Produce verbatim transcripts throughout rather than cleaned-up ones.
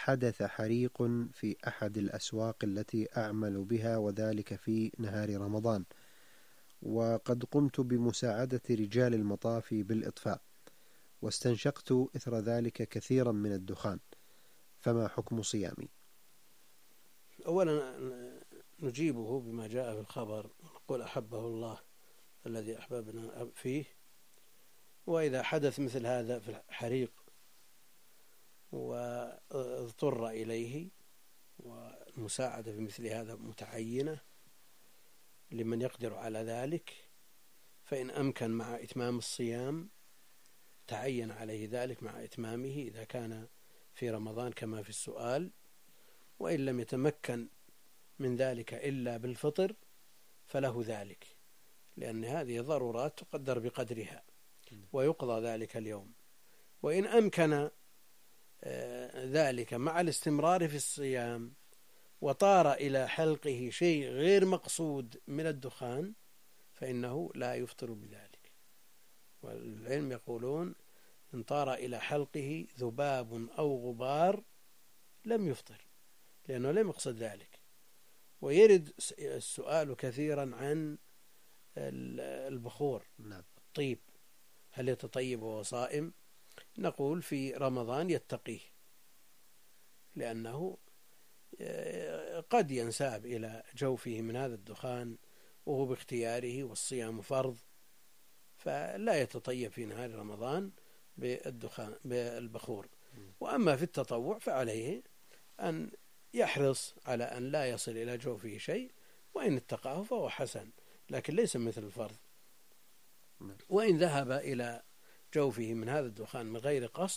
حدث حريق في أحد الأسواق التي أعمل بها، وذلك في نهار رمضان، وقد قمت بمساعدة رجال المطافي بالإطفاء، واستنشقت إثر ذلك كثيرا من الدخان، فما حكم صيامي؟ أولا نجيبه بما جاء في الخبر، نقول أحبه الله الذي أحببنا فيه. وإذا حدث مثل هذا في الحريق واضطر إليه، والمساعدة في مثل هذا متعينة لمن يقدر على ذلك، فإن أمكن مع إتمام الصيام تعين عليه ذلك مع إتمامه إذا كان في رمضان كما في السؤال. وإن لم يتمكن من ذلك إلا بالفطر فله ذلك، لأن هذه ضرورات تقدر بقدرها ويقضى ذلك اليوم. وإن أمكن ذلك مع الاستمرار في الصيام وطار إلى حلقه شيء غير مقصود من الدخان فإنه لا يفطر بذلك. والعلم يقولون إن طار إلى حلقه ذباب أو غبار لم يفطر، لأنه لم يقصد ذلك. ويرد السؤال كثيرا عن البخور، الطيب، هل يتطيب وهو صائم؟ نقول في رمضان يتقيه، لأنه قد ينساب إلى جوفه من هذا الدخان وهو باختياره، والصيام فرض، فلا يتطيب في نهار رمضان بالدخان بالبخور. وأما في التطوع فعليه أن يحرص على أن لا يصل إلى جوفه شيء، وإن اتقاه فهو حسن، لكن ليس مثل الفرض. وإن ذهب إلى جوفه من هذا الدخان من غير قصد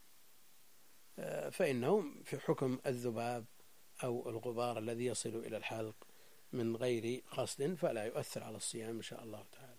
فإنه في حكم الذباب أو الغبار الذي يصل إلى الحلق من غير قصد، فلا يؤثر على الصيام إن شاء الله تعالى.